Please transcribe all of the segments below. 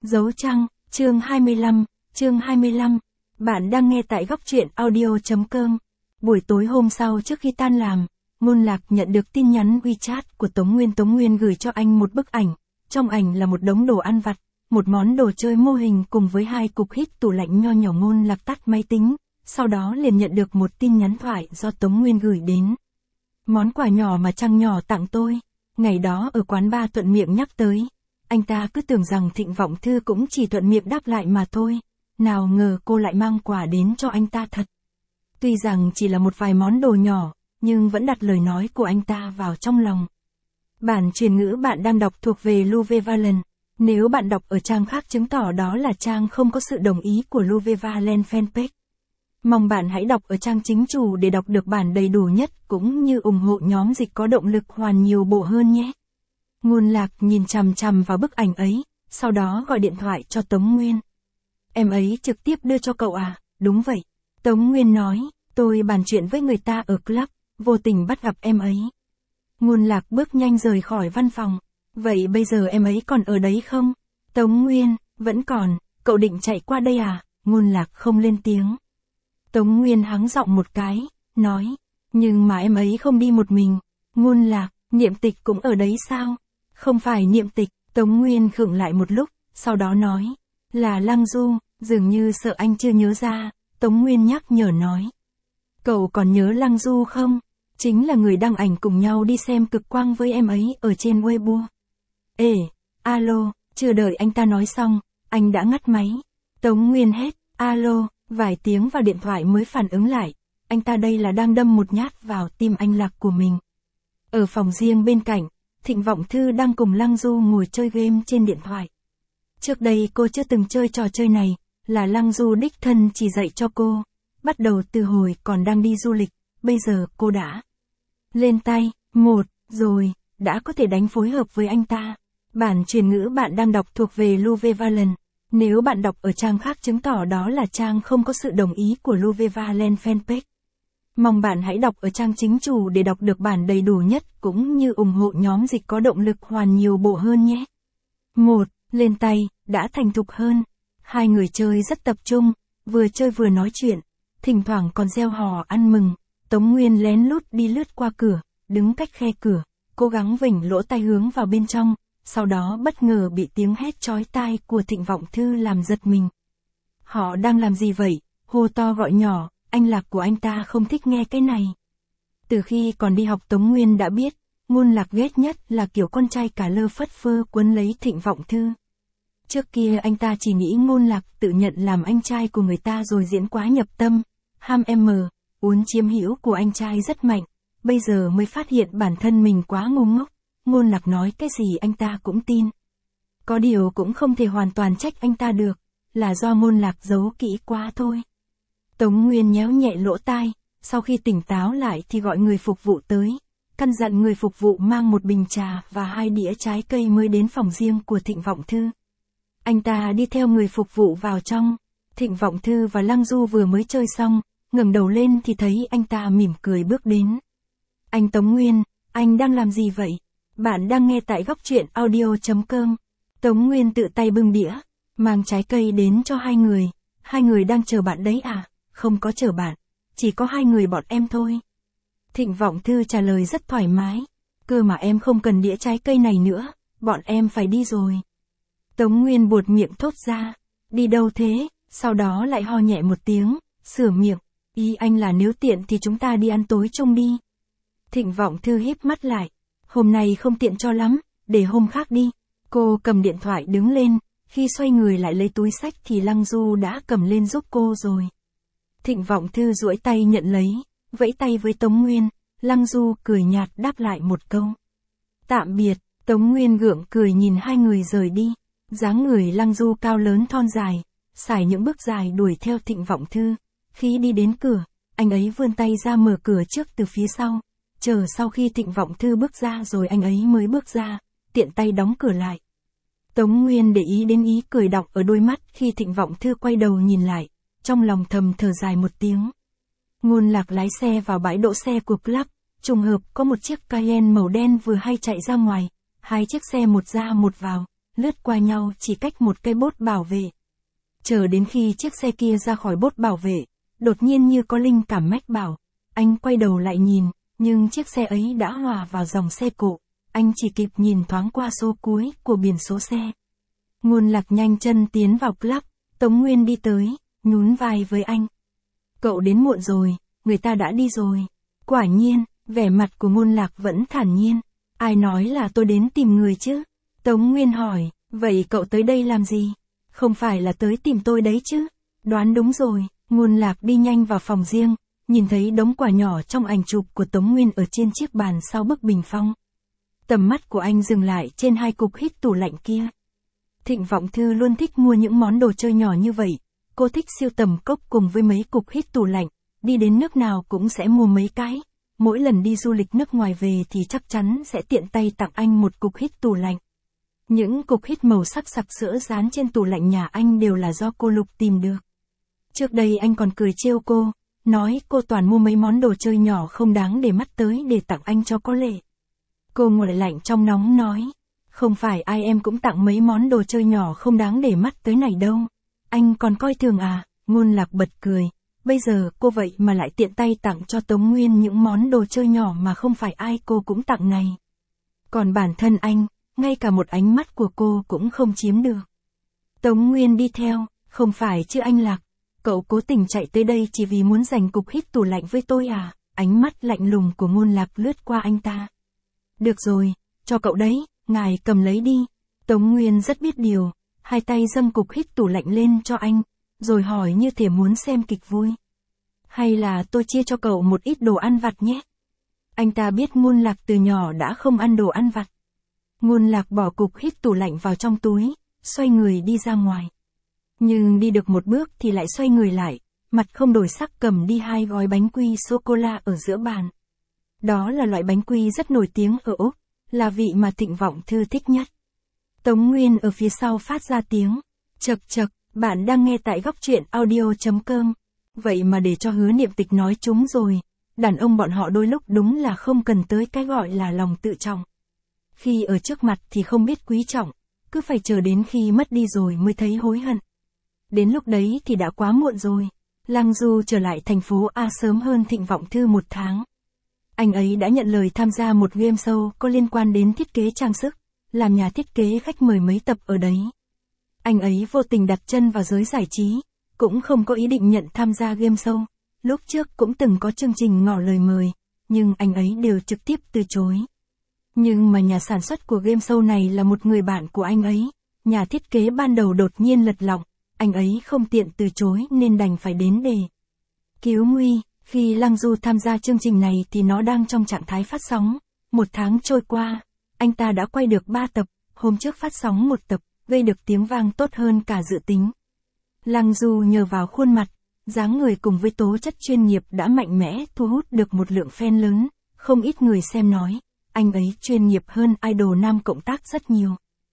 Dấu trăng, chương 25. Bạn đang nghe tại góc truyện audio.com. Buổi tối hôm sau trước khi tan làm, Ngôn Lạc nhận được tin nhắn WeChat của Tống Nguyên. Tống Nguyên gửi cho anh một bức ảnh. Trong ảnh là một đống đồ ăn vặt, một món đồ chơi mô hình cùng với 2 cục hít tủ lạnh nho nhỏ. Ngôn Lạc tắt máy tính, sau đó liền nhận được một tin nhắn thoại do Tống Nguyên gửi đến. Món quà nhỏ mà Trăng nhỏ tặng tôi, ngày đó ở quán bar thuận miệng nhắc tới. Anh ta cứ tưởng rằng Thịnh Vọng Thư cũng chỉ thuận miệng đáp lại mà thôi, nào ngờ cô lại mang quà đến cho anh ta thật. Tuy rằng chỉ là một vài món đồ nhỏ, nhưng vẫn đặt lời nói của anh ta vào trong lòng. Bản truyền ngữ bạn đang đọc thuộc về Louve Valen. Nếu bạn đọc ở trang khác chứng tỏ đó là trang không có sự đồng ý của Louve Valen fanpage. Mong bạn hãy đọc ở trang chính chủ để đọc được bản đầy đủ nhất cũng như ủng hộ nhóm dịch có động lực hoàn nhiều bộ hơn nhé. Ngôn Lạc nhìn chằm chằm vào bức ảnh ấy, sau đó gọi điện thoại cho Tống Nguyên. Em ấy trực tiếp đưa cho cậu à? Đúng vậy. Tống Nguyên nói, tôi bàn chuyện với người ta ở club, vô tình bắt gặp em ấy. Ngôn Lạc bước nhanh rời khỏi văn phòng. Vậy bây giờ em ấy còn ở đấy không? Tống Nguyên, vẫn còn, cậu định chạy qua đây à? Ngôn Lạc không lên tiếng. Tống Nguyên hắng giọng một cái, nói, nhưng mà em ấy không đi một mình. Ngôn Lạc, Niệm Tịch cũng ở đấy sao? Không phải Niệm Tịch. Tống Nguyên khựng lại một lúc, sau đó nói, là Lăng Du. Dường như sợ anh chưa nhớ ra, Tống Nguyên nhắc nhở nói. Cậu còn nhớ Lăng Du không? Chính là người đăng ảnh cùng nhau đi xem cực quang với em ấy ở trên Weibo. Ê, alo, chưa đợi anh ta nói xong, anh đã ngắt máy. Tống Nguyên hét, alo, vài tiếng vào điện thoại mới phản ứng lại, anh ta đây là đang đâm một nhát vào tim anh Lạc của mình. Ở phòng riêng bên cạnh, Thịnh Vọng Thư đang cùng Lăng Du ngồi chơi game trên điện thoại. Trước đây cô chưa từng chơi trò chơi này, là Lăng Du đích thân chỉ dạy cho cô, bắt đầu từ hồi còn đang đi du lịch, bây giờ cô đã lên tay, rồi, đã có thể đánh phối hợp với anh ta. Bản truyền ngữ bạn đang đọc thuộc về Louve Valen. Nếu bạn đọc ở trang khác chứng tỏ đó là trang không có sự đồng ý của Louve Valen fanpage. Mong bạn hãy đọc ở trang chính chủ để đọc được bản đầy đủ nhất cũng như ủng hộ nhóm dịch có động lực hoàn nhiều bộ hơn nhé. Lên tay, đã thành thục hơn. Hai người chơi rất tập trung, vừa chơi vừa nói chuyện, thỉnh thoảng còn reo hò ăn mừng. Tống Nguyên lén lút đi lướt qua cửa, đứng cách khe cửa, cố gắng vểnh lỗ tai hướng vào bên trong, sau đó bất ngờ bị tiếng hét chói tai của Thịnh Vọng Thư làm giật mình. Họ đang làm gì vậy? Hô to gọi nhỏ, anh Lạc của anh ta không thích nghe cái này. Từ khi còn đi học Tống Nguyên đã biết, Ngôn Lạc ghét nhất là kiểu con trai cả lơ phất phơ quấn lấy Thịnh Vọng Thư. Trước kia anh ta chỉ nghĩ Ngôn Lạc tự nhận làm anh trai của người ta rồi diễn quá nhập tâm, ham muốn chiếm hữu của anh trai rất mạnh, bây giờ mới phát hiện bản thân mình quá ngu ngốc, Ngôn Lạc nói cái gì anh ta cũng tin. Có điều cũng không thể hoàn toàn trách anh ta được, là do Ngôn Lạc giấu kỹ quá thôi. Tống Nguyên nhéo nhẹ lỗ tai, sau khi tỉnh táo lại thì gọi người phục vụ tới, căn dặn người phục vụ mang một bình trà và 2 đĩa trái cây mới đến phòng riêng của Thịnh Vọng Thư. Anh ta đi theo người phục vụ vào trong. Thịnh Vọng Thư và Lăng Du vừa mới chơi xong, ngẩng đầu lên thì thấy anh ta mỉm cười bước đến. Anh Tống Nguyên, anh đang làm gì vậy? Bạn đang nghe tại góc truyện audio.com. Tống Nguyên tự tay bưng đĩa, mang trái cây đến cho hai người. Hai người đang chờ bạn đấy à? Không có chờ bạn, chỉ có 2 người bọn em thôi. Thịnh Vọng Thư trả lời rất thoải mái. Cơ mà em không cần đĩa trái cây này nữa, bọn em phải đi rồi. Tống Nguyên buột miệng thốt ra, đi đâu thế? Sau đó lại ho nhẹ một tiếng, sửa miệng, ý anh là nếu tiện thì chúng ta đi ăn tối chung đi. Thịnh Vọng Thư híp mắt lại, hôm nay không tiện cho lắm, để hôm khác đi. Cô cầm điện thoại đứng lên, khi xoay người lại lấy túi xách thì Lăng Du đã cầm lên giúp cô rồi. Thịnh Vọng Thư duỗi tay nhận lấy, vẫy tay với Tống Nguyên, Lăng Du cười nhạt đáp lại một câu. Tạm biệt. Tống Nguyên gượng cười nhìn hai người rời đi. Dáng người Lăng Du cao lớn thon dài, sải những bước dài đuổi theo Thịnh Vọng Thư. Khi đi đến cửa, anh ấy vươn tay ra mở cửa trước từ phía sau. Chờ sau khi Thịnh Vọng Thư bước ra rồi anh ấy mới bước ra, tiện tay đóng cửa lại. Tống Nguyên để ý đến ý cười đọng ở đôi mắt khi Thịnh Vọng Thư quay đầu nhìn lại, trong lòng thầm thở dài một tiếng. Ngôn Lạc lái xe vào bãi đỗ xe của club, trùng hợp có một chiếc Cayenne màu đen vừa hay chạy ra ngoài, 2 chiếc xe một ra một vào, lướt qua nhau chỉ cách một cây bốt bảo vệ. Chờ đến khi chiếc xe kia ra khỏi bốt bảo vệ, đột nhiên như có linh cảm mách bảo, anh quay đầu lại nhìn, nhưng chiếc xe ấy đã hòa vào dòng xe cộ, anh chỉ kịp nhìn thoáng qua số cuối của biển số xe. Ngôn Lạc nhanh chân tiến vào club, Tống Nguyên đi tới, nhún vai với anh. Cậu đến muộn rồi, người ta đã đi rồi. Quả nhiên, vẻ mặt của Ngôn Lạc vẫn thản nhiên. Ai nói là tôi đến tìm người chứ? Tống Nguyên hỏi, vậy cậu tới đây làm gì? Không phải là tới tìm tôi đấy chứ? Đoán đúng rồi, Ngôn Lạc đi nhanh vào phòng riêng, nhìn thấy đống quà nhỏ trong ảnh chụp của Tống Nguyên ở trên chiếc bàn sau bức bình phong. Tầm mắt của anh dừng lại trên hai cục hít tủ lạnh kia. Thịnh Vọng Thư luôn thích mua những món đồ chơi nhỏ như vậy, cô thích sưu tầm cốc cùng với mấy cục hít tủ lạnh, đi đến nước nào cũng sẽ mua mấy cái. Mỗi lần đi du lịch nước ngoài về thì chắc chắn sẽ tiện tay tặng anh một cục hít tủ lạnh. Những cục hít màu sắc sặc sỡ dán trên tủ lạnh nhà anh đều là do cô Lục tìm được. Trước đây anh còn cười trêu cô, nói cô toàn mua mấy món đồ chơi nhỏ không đáng để mắt tới để tặng anh cho có lệ. Cô nguội lạnh trong nóng nói, không phải ai em cũng tặng mấy món đồ chơi nhỏ không đáng để mắt tới này đâu. Anh còn coi thường à? Ngôn Lạc bật cười. Bây giờ cô vậy mà lại tiện tay tặng cho Tống Nguyên những món đồ chơi nhỏ mà không phải ai cô cũng tặng này. Còn bản thân anh, ngay cả một ánh mắt của cô cũng không chiếm được. Tống Nguyên đi theo, không phải chứ anh Lạc, cậu cố tình chạy tới đây chỉ vì muốn giành cục hít tủ lạnh với tôi à? Ánh mắt lạnh lùng của Ngôn Lạc lướt qua anh ta. Được rồi, cho cậu đấy, ngài cầm lấy đi. Tống Nguyên rất biết điều, hai tay dâng cục hít tủ lạnh lên cho anh, rồi hỏi như thể muốn xem kịch vui. Hay là tôi chia cho cậu một ít đồ ăn vặt nhé? Anh ta biết Ngôn Lạc từ nhỏ đã không ăn đồ ăn vặt. Ngôn Lạc bỏ cục hít tủ lạnh vào trong túi, xoay người đi ra ngoài. Nhưng đi được một bước thì lại xoay người lại, mặt không đổi sắc cầm đi hai gói bánh quy sô-cô-la ở giữa bàn. Đó là loại bánh quy rất nổi tiếng ở Úc, là vị mà Thịnh Vọng Thư thích nhất. Tống Nguyên ở phía sau phát ra tiếng, chậc chậc, bạn đang nghe tại góc truyện audio.com. Vậy mà để cho Hứa Niệm Tịch nói chúng rồi, đàn ông bọn họ đôi lúc đúng là không cần tới cái gọi là lòng tự trọng. Khi ở trước mặt thì không biết quý trọng, cứ phải chờ đến khi mất đi rồi mới thấy hối hận. Đến lúc đấy thì đã quá muộn rồi. Lăng Du trở lại thành phố A sớm hơn Thịnh Vọng Thư 1 tháng. Anh ấy đã nhận lời tham gia một game show có liên quan đến thiết kế trang sức, làm nhà thiết kế khách mời mấy tập ở đấy. Anh ấy vô tình đặt chân vào giới giải trí, cũng không có ý định nhận tham gia game show. Lúc trước cũng từng có chương trình ngỏ lời mời, nhưng anh ấy đều trực tiếp từ chối. Nhưng mà nhà sản xuất của game show này là một người bạn của anh ấy, nhà thiết kế ban đầu đột nhiên lật lọng, anh ấy không tiện từ chối nên đành phải đến để cứu nguy. Khi Lăng Du tham gia chương trình này thì nó đang trong trạng thái phát sóng. 1 tháng trôi qua, anh ta đã quay được 3 tập, hôm trước phát sóng 1 tập, gây được tiếng vang tốt hơn cả dự tính. Lăng Du nhờ vào khuôn mặt, dáng người cùng với tố chất chuyên nghiệp đã mạnh mẽ thu hút được một lượng fan lớn, không ít người xem nói, anh ấy chuyên nghiệp hơn idol nam cộng tác rất nhiều.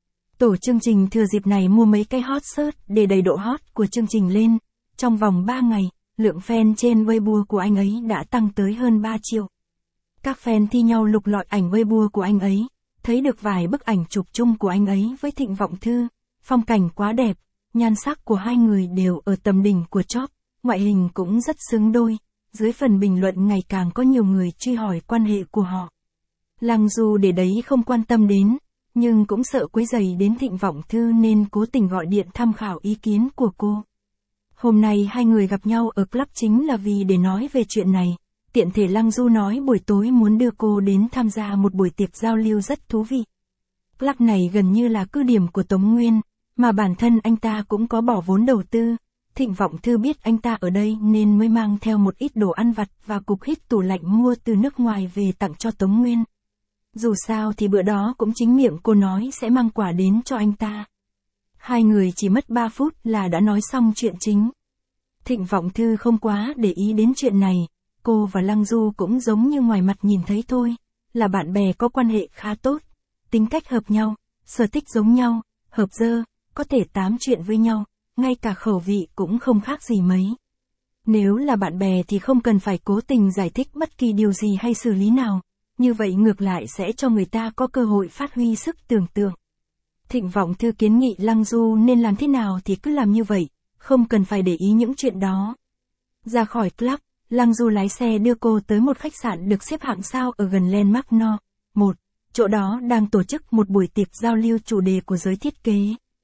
Tổ chương trình thừa dịp này mua mấy cái hot search để đẩy độ hot của chương trình lên, trong vòng 3 ngày. Lượng fan trên Weibo của anh ấy đã tăng tới hơn 3 triệu. Các fan thi nhau lục lọi ảnh Weibo của anh ấy, thấy được vài bức ảnh chụp chung của anh ấy với Thịnh Vọng Thư, phong cảnh quá đẹp, nhan sắc của hai người đều ở tầm đỉnh của chóp, ngoại hình cũng rất xứng đôi, dưới phần bình luận ngày càng có nhiều người truy hỏi quan hệ của họ. Lăng Du để đấy không quan tâm đến, nhưng cũng sợ quấy rầy đến Thịnh Vọng Thư nên cố tình gọi điện tham khảo ý kiến của cô. Hôm nay hai người gặp nhau ở club chính là vì để nói về chuyện này, tiện thể Lăng Du nói buổi tối muốn đưa cô đến tham gia một buổi tiệc giao lưu rất thú vị. Club này gần như là cứ điểm của Tống Nguyên, mà bản thân anh ta cũng có bỏ vốn đầu tư. Thịnh Vọng Thư biết anh ta ở đây nên mới mang theo một ít đồ ăn vặt và cục hít tủ lạnh mua từ nước ngoài về tặng cho Tống Nguyên. Dù sao thì bữa đó cũng chính miệng cô nói sẽ mang quà đến cho anh ta. Hai người chỉ mất 3 phút là đã nói xong chuyện chính. Thịnh Vọng Thư không quá để ý đến chuyện này, cô và Lăng Du cũng giống như ngoài mặt nhìn thấy thôi, là bạn bè có quan hệ khá tốt, tính cách hợp nhau, sở thích giống nhau, hợp dơ, có thể tám chuyện với nhau, ngay cả khẩu vị cũng không khác gì mấy. Nếu là bạn bè thì không cần phải cố tình giải thích bất kỳ điều gì hay xử lý nào, như vậy ngược lại sẽ cho người ta có cơ hội phát huy sức tưởng tượng. Thịnh Vọng Thư kiến nghị Lăng Du nên làm thế nào thì cứ làm như vậy, không cần phải để ý những chuyện đó. Ra khỏi club, Lăng Du lái xe đưa cô tới một khách sạn được xếp hạng sao ở gần Landmark No. 1. Chỗ đó đang tổ chức một buổi tiệc giao lưu chủ đề của giới thiết kế.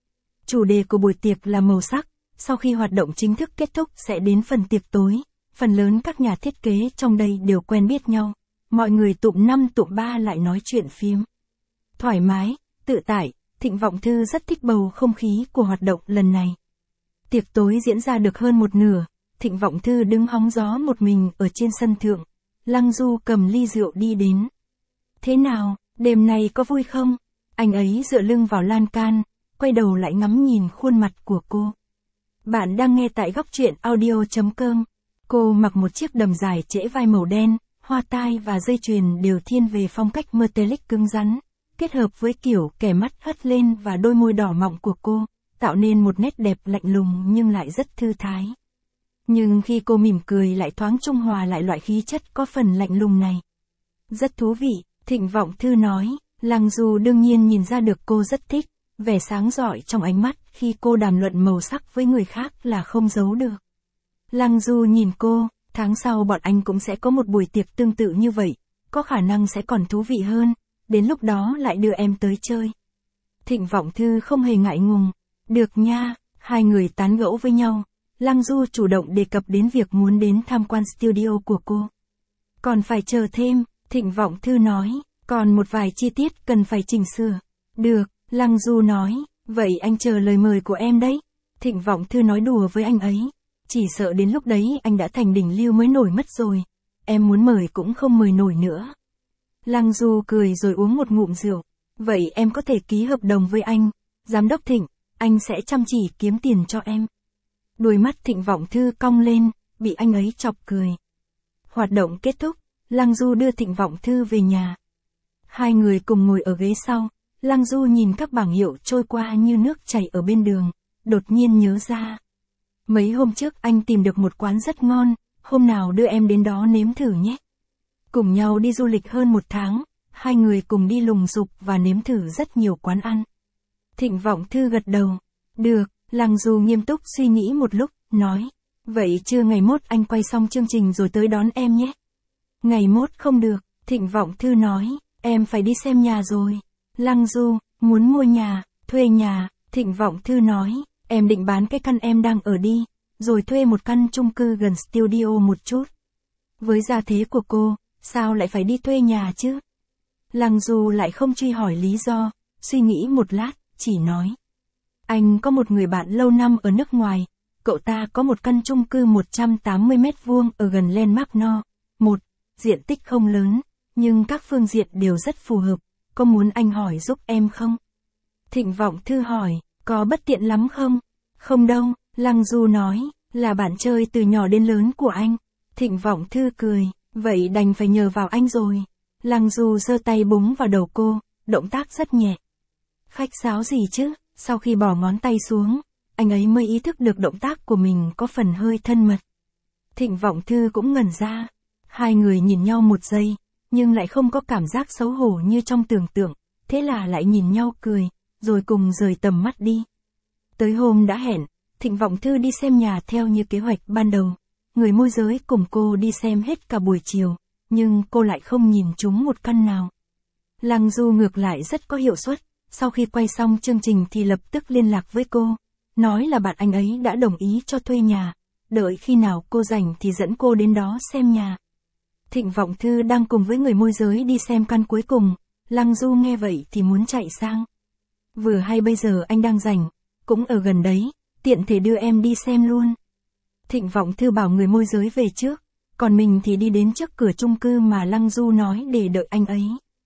Chủ đề của buổi tiệc là màu sắc, sau khi hoạt động chính thức kết thúc sẽ đến phần tiệc tối, phần lớn các nhà thiết kế trong đây đều quen biết nhau, mọi người tụm 5 tụm 3 lại nói chuyện phím. Thoải mái, tự tại, Thịnh Vọng Thư rất thích bầu không khí của hoạt động lần này. Tiệc tối diễn ra được hơn một nửa, Thịnh Vọng Thư đứng hóng gió một mình ở trên sân thượng, Lăng Du cầm ly rượu đi đến. Thế nào, đêm nay có vui không? Anh ấy dựa lưng vào lan can, quay đầu lại ngắm nhìn khuôn mặt của cô. Bạn đang nghe tại góc truyện audio.com. Cô mặc một chiếc đầm dài trễ vai màu đen, hoa tai và dây chuyền đều thiên về phong cách metallic cứng rắn, kết hợp với kiểu kẻ mắt hất lên và đôi môi đỏ mọng của cô, tạo nên một nét đẹp lạnh lùng nhưng lại rất thư thái. Nhưng khi cô mỉm cười lại thoáng trung hòa lại loại khí chất có phần lạnh lùng này. Rất thú vị, Thịnh Vọng Thư nói, Lăng Du đương nhiên nhìn ra được cô rất thích, vẻ sáng rọi trong ánh mắt khi cô đàm luận màu sắc với người khác là không giấu được. Lăng Du nhìn cô, tháng sau bọn anh cũng sẽ có một buổi tiệc tương tự như vậy, có khả năng sẽ còn thú vị hơn, đến lúc đó lại đưa em tới chơi. Thịnh Vọng Thư không hề ngại ngùng, được nha, hai người tán gẫu với nhau, Lăng Du chủ động đề cập đến việc muốn đến tham quan studio của cô. Còn phải chờ thêm, Thịnh Vọng Thư nói, còn một vài chi tiết cần phải chỉnh sửa. Được, Lăng Du nói, vậy anh chờ lời mời của em đấy. Thịnh Vọng Thư nói đùa với anh ấy, chỉ sợ đến lúc đấy anh đã thành đỉnh lưu mới nổi mất rồi, em muốn mời cũng không mời nổi nữa. Lăng Du cười rồi uống một ngụm rượu, vậy em có thể ký hợp đồng với anh, Giám đốc Thịnh, anh sẽ chăm chỉ kiếm tiền cho em. Đôi mắt Thịnh Vọng Thư cong lên, bị anh ấy chọc cười. Hoạt động kết thúc, Lăng Du đưa Thịnh Vọng Thư về nhà. Hai người cùng ngồi ở ghế sau, Lăng Du nhìn các bảng hiệu trôi qua như nước chảy ở bên đường, đột nhiên nhớ ra. Mấy hôm trước anh tìm được một quán rất ngon, hôm nào đưa em đến đó nếm thử nhé. Cùng nhau đi du lịch hơn một tháng, hai người cùng đi lùng sục và nếm thử rất nhiều quán ăn. Thịnh Vọng Thư gật đầu. Được, Lăng Du nghiêm túc suy nghĩ một lúc, nói. Vậy trưa ngày mốt anh quay xong chương trình rồi tới đón em nhé. Ngày mốt không được, Thịnh Vọng Thư nói, em phải đi xem nhà rồi. Lăng Du, muốn mua nhà, thuê nhà, Thịnh Vọng Thư nói, em định bán cái căn em đang ở đi, rồi thuê một căn chung cư gần studio một chút. Với gia thế của cô, sao lại phải đi thuê nhà chứ? Lăng Du lại không truy hỏi lý do, suy nghĩ một lát, chỉ nói. Anh có một người bạn lâu năm ở nước ngoài, cậu ta có một căn chung cư 180 mét vuông ở gần Landmark No. 1, diện tích không lớn, nhưng các phương diện đều rất phù hợp, có muốn anh hỏi giúp em không? Thịnh Vọng Thư hỏi, có bất tiện lắm không? Không đâu, Lăng Du nói, là bạn chơi từ nhỏ đến lớn của anh. Thịnh Vọng Thư cười, vậy đành phải nhờ vào anh rồi. Lăng Du giơ tay búng vào đầu cô, động tác rất nhẹ. Khách sáo gì chứ? Sau khi bỏ ngón tay xuống, anh ấy mới ý thức được động tác của mình có phần hơi thân mật. Thịnh Vọng Thư cũng ngẩn ra. Hai người nhìn nhau một giây, nhưng lại không có cảm giác xấu hổ như trong tưởng tượng, thế là lại nhìn nhau cười, rồi cùng rời tầm mắt đi. Tới hôm đã hẹn, Thịnh Vọng Thư đi xem nhà theo như kế hoạch ban đầu. Người môi giới cùng cô đi xem hết cả buổi chiều, nhưng cô lại không nhìn trúng một căn nào. Lăng Du ngược lại rất có hiệu suất, sau khi quay xong chương trình thì lập tức liên lạc với cô, nói là bạn anh ấy đã đồng ý cho thuê nhà, đợi khi nào cô rảnh thì dẫn cô đến đó xem nhà. Thịnh Vọng Thư đang cùng với người môi giới đi xem căn cuối cùng, Lăng Du nghe vậy thì muốn chạy sang. Vừa hay bây giờ anh đang rảnh, cũng ở gần đấy, tiện thể đưa em đi xem luôn. Thịnh Vọng Thư bảo người môi giới về trước, còn mình thì đi đến trước cửa chung cư mà Lăng Du nói để đợi anh ấy.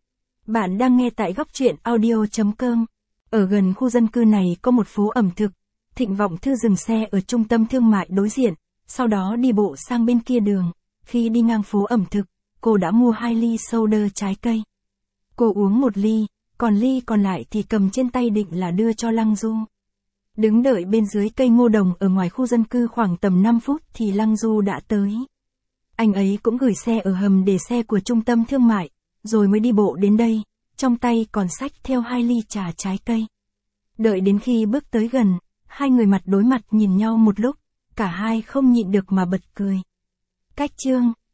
Bạn đang nghe tại góc truyện audio.com. Ở gần khu dân cư này có một phố ẩm thực. Thịnh Vọng Thư dừng xe ở trung tâm thương mại đối diện, sau đó đi bộ sang bên kia đường. Khi đi ngang phố ẩm thực, cô đã mua 2 ly soda trái cây. Cô uống 1 ly, còn ly còn lại thì cầm trên tay định là đưa cho Lăng Du. Đứng đợi bên dưới cây ngô đồng ở ngoài khu dân cư khoảng tầm 5 phút thì Lăng Du đã tới. Anh ấy cũng gửi xe ở hầm để xe của trung tâm thương mại, rồi mới đi bộ đến đây, trong tay còn xách theo 2 ly trà trái cây. Đợi đến khi bước tới gần, hai người mặt đối mặt nhìn nhau một lúc, cả hai không nhịn được mà bật cười. Cách chương